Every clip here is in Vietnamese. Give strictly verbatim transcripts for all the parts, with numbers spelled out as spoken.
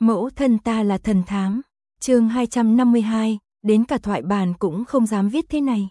Mẫu thân ta là thần thám. Chương hai trăm năm mươi hai, đến cả thoại bản cũng không dám viết thế này.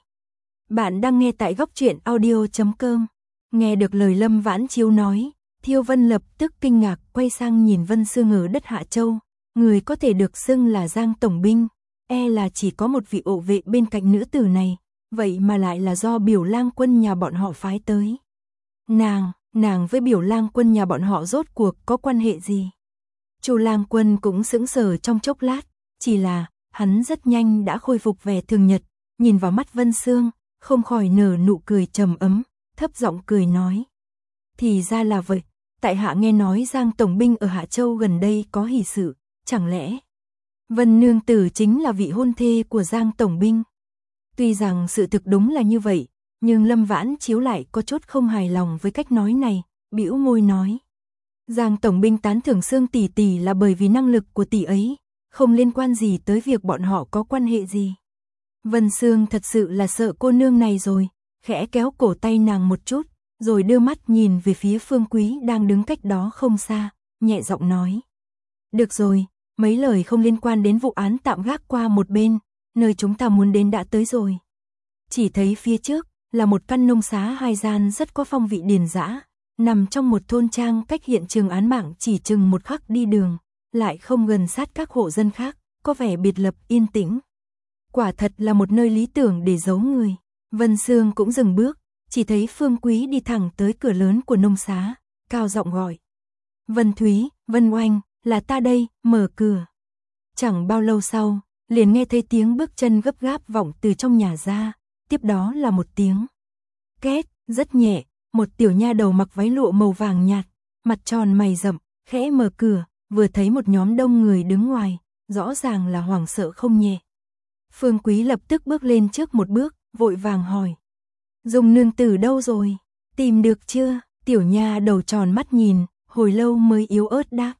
Bạn đang nghe tại góc truyện audio chấm com. Nghe được lời Lâm Vãn Chiếu nói, Thiêu Vân lập tức kinh ngạc quay sang nhìn Vân Sương ở đất Hạ Châu. Người có thể được xưng là Giang tổng binh, e là chỉ có một vị ổ vệ bên cạnh nữ tử này, vậy mà lại là do Biểu Lang quân nhà bọn họ phái tới. Nàng, nàng với Biểu Lang quân nhà bọn họ rốt cuộc có quan hệ gì? Chu Lang quân cũng sững sờ trong chốc lát, chỉ là hắn rất nhanh đã khôi phục vẻ thường nhật, nhìn vào mắt Vân Sương, không khỏi nở nụ cười trầm ấm, thấp giọng cười nói: "Thì ra là vậy, tại hạ nghe nói Giang tổng binh ở Hạ Châu gần đây có hỷ sự, chẳng lẽ Vân nương tử chính là vị hôn thê của Giang tổng binh?" Tuy rằng sự thực đúng là như vậy, nhưng Lâm Vãn Chiếu lại có chút không hài lòng với cách nói này, bĩu môi nói: "Giang tổng binh tán thưởng Sương tỷ tỷ là bởi vì năng lực của tỷ ấy, không liên quan gì tới việc bọn họ có quan hệ gì." Vân Sương thật sự là sợ cô nương này rồi, khẽ kéo cổ tay nàng một chút, rồi đưa mắt nhìn về phía Phương Quý đang đứng cách đó không xa, nhẹ giọng nói: "Được rồi, mấy lời không liên quan đến vụ án tạm gác qua một bên, nơi chúng ta muốn đến đã tới rồi." Chỉ thấy phía trước là một căn nông xá hai gian rất có phong vị điền dã, nằm trong một thôn trang cách hiện trường án mạng chỉ chừng một khắc đi đường, lại không gần sát các hộ dân khác, có vẻ biệt lập yên tĩnh. Quả thật là một nơi lý tưởng để giấu người. Vân Sương cũng dừng bước, chỉ thấy Phương Quý đi thẳng tới cửa lớn của nông xá, cao giọng gọi: "Vân Thúy, Vân Oanh, là ta đây, mở cửa." Chẳng bao lâu sau, liền nghe thấy tiếng bước chân gấp gáp vọng từ trong nhà ra, tiếp đó là một tiếng két rất nhẹ, một tiểu nha đầu mặc váy lụa màu vàng nhạt, mặt tròn mày rậm, khẽ mở cửa, vừa thấy một nhóm đông người đứng ngoài, rõ ràng là hoảng sợ không nhẹ. Phương Quý lập tức bước lên trước một bước, vội vàng hỏi: "Dung nương tử đâu rồi? Tìm được chưa?" Tiểu nha đầu tròn mắt nhìn, hồi lâu mới yếu ớt đáp: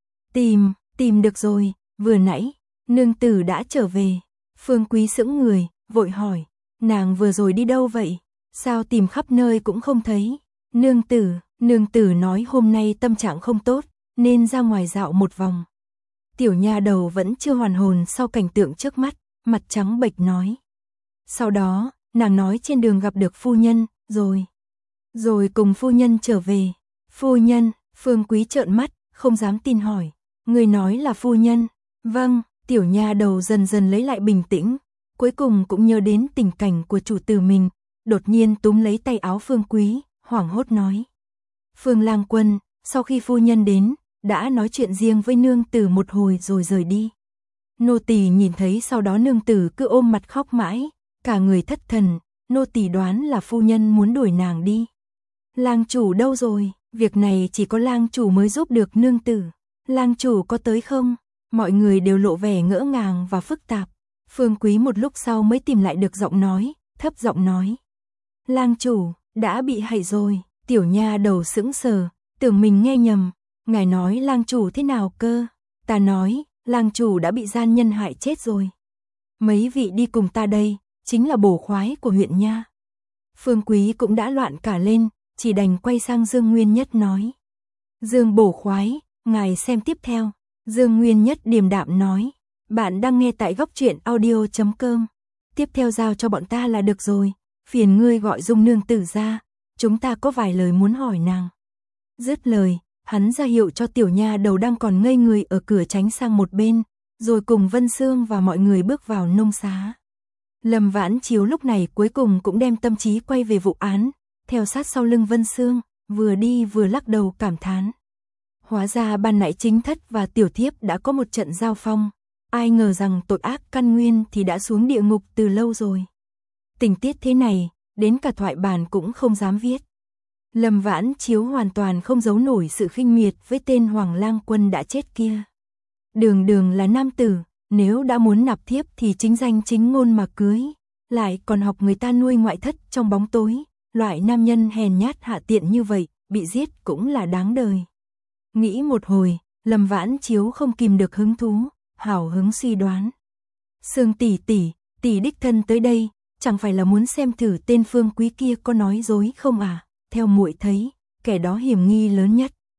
"Tìm, tìm được rồi, vừa nãy, nương tử đã trở về." Phương Quý sững người, vội hỏi: "Nàng vừa rồi đi đâu vậy? Sao tìm khắp nơi cũng không thấy?" "Nương tử, nương tử nói hôm nay tâm trạng không tốt, nên ra ngoài dạo một vòng." Tiểu nha đầu vẫn chưa hoàn hồn sau cảnh tượng trước mắt, mặt trắng bệch nói: "Sau đó, nàng nói trên đường gặp được phu nhân, rồi, rồi cùng phu nhân trở về." "Phu nhân?" Phương Quý trợn mắt, không dám tin hỏi: "Người nói là phu nhân?" "Vâng." Tiểu nha đầu dần dần lấy lại bình tĩnh, cuối cùng cũng nhớ đến tình cảnh của chủ tử mình, đột nhiên túm lấy tay áo Phương Quý, hoảng hốt nói: "Phương Lang quân, sau khi phu nhân đến, đã nói chuyện riêng với nương tử một hồi rồi rời đi. Nô tỳ nhìn thấy sau đó nương tử cứ ôm mặt khóc mãi, cả người thất thần, nô tỳ đoán là phu nhân muốn đuổi nàng đi." "Lang chủ đâu rồi?" "Việc này chỉ có lang chủ mới giúp được nương tử." "Lang chủ có tới không?" Mọi người đều lộ vẻ ngỡ ngàng và phức tạp. Phương Quý một lúc sau mới tìm lại được giọng nói, thấp giọng nói: "Lang chủ, đã bị hại rồi." Tiểu nha đầu sững sờ, tưởng mình nghe nhầm. "Ngài nói lang chủ thế nào cơ?" "Ta nói, lang chủ đã bị gian nhân hại chết rồi. Mấy vị đi cùng ta đây, chính là bổ khoái của huyện nha." Phương Quý cũng đã loạn cả lên, chỉ đành quay sang Dương Nguyên Nhất nói: "Dương bổ khoái, ngài xem tiếp theo." Dương Nguyên Nhất điềm đạm nói: "Bạn đang nghe tại góc truyện audio chấm com. Tiếp theo giao cho bọn ta là được rồi, phiền ngươi gọi Dung nương tử ra, chúng ta có vài lời muốn hỏi nàng." Dứt lời, hắn ra hiệu cho tiểu nha đầu đang còn ngây người ở cửa tránh sang một bên, rồi cùng Vân Sương và mọi người bước vào nông xá. Lâm Vãn Chiếu lúc này cuối cùng cũng đem tâm trí quay về vụ án, theo sát sau lưng Vân Sương, vừa đi vừa lắc đầu cảm thán: hóa ra ban nãy chính thất và tiểu thiếp đã có một trận giao phong, ai ngờ rằng tội ác căn nguyên thì đã xuống địa ngục từ lâu rồi. Tình tiết thế này, đến cả thoại bản cũng không dám viết. Lâm Vãn Chiếu hoàn toàn không giấu nổi sự khinh miệt với tên Hoàng Lang quân đã chết kia. Đường đường là nam tử, nếu đã muốn nạp thiếp thì chính danh chính ngôn mà cưới, lại còn học người ta nuôi ngoại thất trong bóng tối, loại nam nhân hèn nhát hạ tiện như vậy, bị giết cũng là đáng đời. Nghĩ một hồi, Lâm Vãn Chiếu không kìm được hứng thú, hào hứng suy đoán: "Sương tỷ tỷ, tỷ đích thân tới đây, chẳng phải là muốn xem thử tên Phương Quý kia có nói dối không à? Theo muội thấy, kẻ đó hiểm nghi lớn nhất."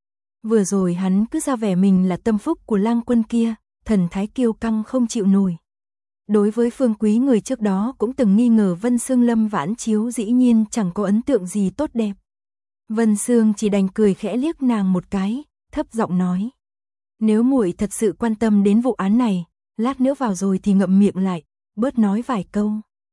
Vừa rồi hắn cứ ra vẻ mình là tâm phúc của Lang Quân kia, thần thái kiêu căng không chịu nổi. Đối với Phương Quý người trước đó cũng từng nghi ngờ Vân Sương Lâm Vãn Chiếu dĩ nhiên chẳng có ấn tượng gì tốt đẹp. Vân Sương chỉ đành cười khẽ liếc nàng một cái, thấp giọng nói: "Nếu muội thật sự quan tâm đến vụ án này, lát nữa vào rồi thì ngậm miệng lại, bớt nói vài câu."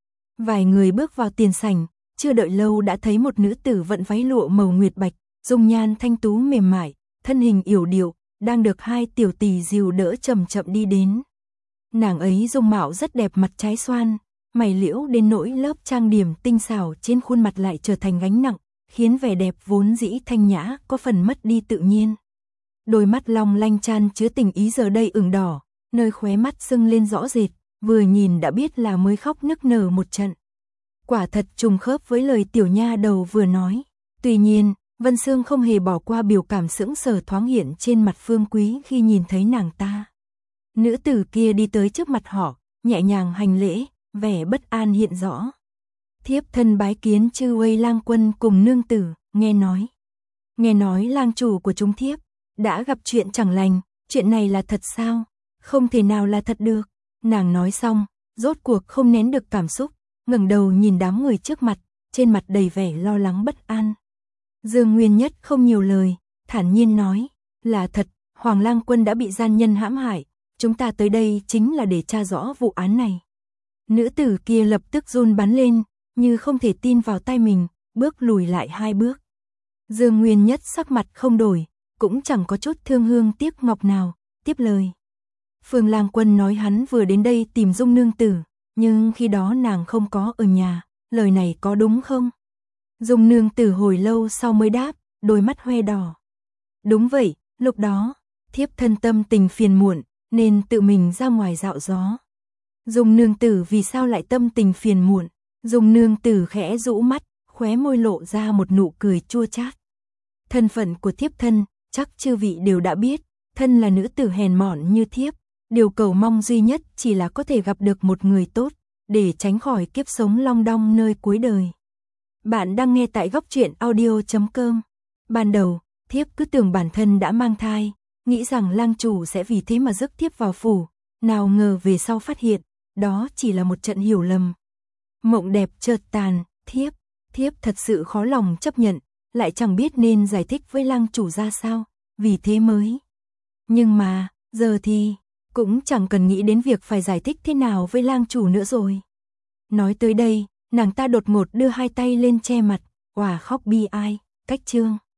Vài người bước vào tiền sảnh, chưa đợi lâu đã thấy một nữ tử vận váy lụa màu nguyệt bạch, dung nhan thanh tú mềm mại, thân hình yểu điệu, đang được hai tiểu tỷ dìu đỡ chậm chậm đi đến. Nàng ấy dung mạo rất đẹp, mặt trái xoan, mày liễu đến nỗi lớp trang điểm tinh xảo trên khuôn mặt lại trở thành gánh nặng, khiến vẻ đẹp vốn dĩ thanh nhã có phần mất đi tự nhiên. Đôi mắt long lanh chan chứa tình ý giờ đây ửng đỏ, nơi khóe mắt sưng lên rõ rệt, vừa nhìn đã biết là mới khóc nức nở một trận. Quả thật trùng khớp với lời tiểu nha đầu vừa nói. Tuy nhiên, Vân Sương không hề bỏ qua biểu cảm sững sờ thoáng hiện trên mặt Phương Quý khi nhìn thấy nàng ta. Nữ tử kia đi tới trước mặt họ, nhẹ nhàng hành lễ, vẻ bất an hiện rõ. "Thiếp thân bái kiến chư uây Lang Quân cùng nương tử, nghe nói. Nghe nói lang chủ của chúng thiếp đã gặp chuyện chẳng lành, chuyện này là thật sao?" "Không thể nào là thật được." Nàng nói xong, rốt cuộc không nén được cảm xúc, ngẩng đầu nhìn đám người trước mặt, trên mặt đầy vẻ lo lắng bất an. Dương Nguyên Nhất không nhiều lời, thản nhiên nói: "Là thật, Hoàng Lang Quân đã bị gian nhân hãm hại, chúng ta tới đây chính là để tra rõ vụ án này." Nữ tử kia lập tức run bắn lên, như không thể tin vào tai mình, bước lùi lại hai bước. Dương Nguyên Nhất sắc mặt không đổi, cũng chẳng có chút thương hương tiếc ngọc nào, tiếp lời: "Phương Lang Quân nói hắn vừa đến đây tìm Dung nương tử, nhưng khi đó nàng không có ở nhà, lời này có đúng không?" Dung nương tử hồi lâu sau mới đáp, đôi mắt hoe đỏ: "Đúng vậy, lúc đó, thiếp thân tâm tình phiền muộn, nên tự mình ra ngoài dạo gió." Dung nương tử vì sao lại tâm tình phiền muộn? Dung nương tử khẽ rũ mắt, khóe môi lộ ra một nụ cười chua chát. "Thân phận của thiếp thân, chắc chư vị đều đã biết, thân là nữ tử hèn mọn như thiếp, điều cầu mong duy nhất chỉ là có thể gặp được một người tốt, để tránh khỏi kiếp sống long đong nơi cuối đời." Bạn đang nghe tại góc truyện audio chấm com. Ban đầu, thiếp cứ tưởng bản thân đã mang thai, nghĩ rằng lang chủ sẽ vì thế mà rước thiếp vào phủ, nào ngờ về sau phát hiện, đó chỉ là một trận hiểu lầm. Mộng đẹp chợt tàn, thiếp, thiếp thật sự khó lòng chấp nhận, lại chẳng biết nên giải thích với lang chủ ra sao, vì thế mới. Nhưng mà, giờ thì, cũng chẳng cần nghĩ đến việc phải giải thích thế nào với lang chủ nữa rồi. Nói tới đây, nàng ta đột ngột đưa hai tay lên che mặt, òa khóc bi ai, cách chương.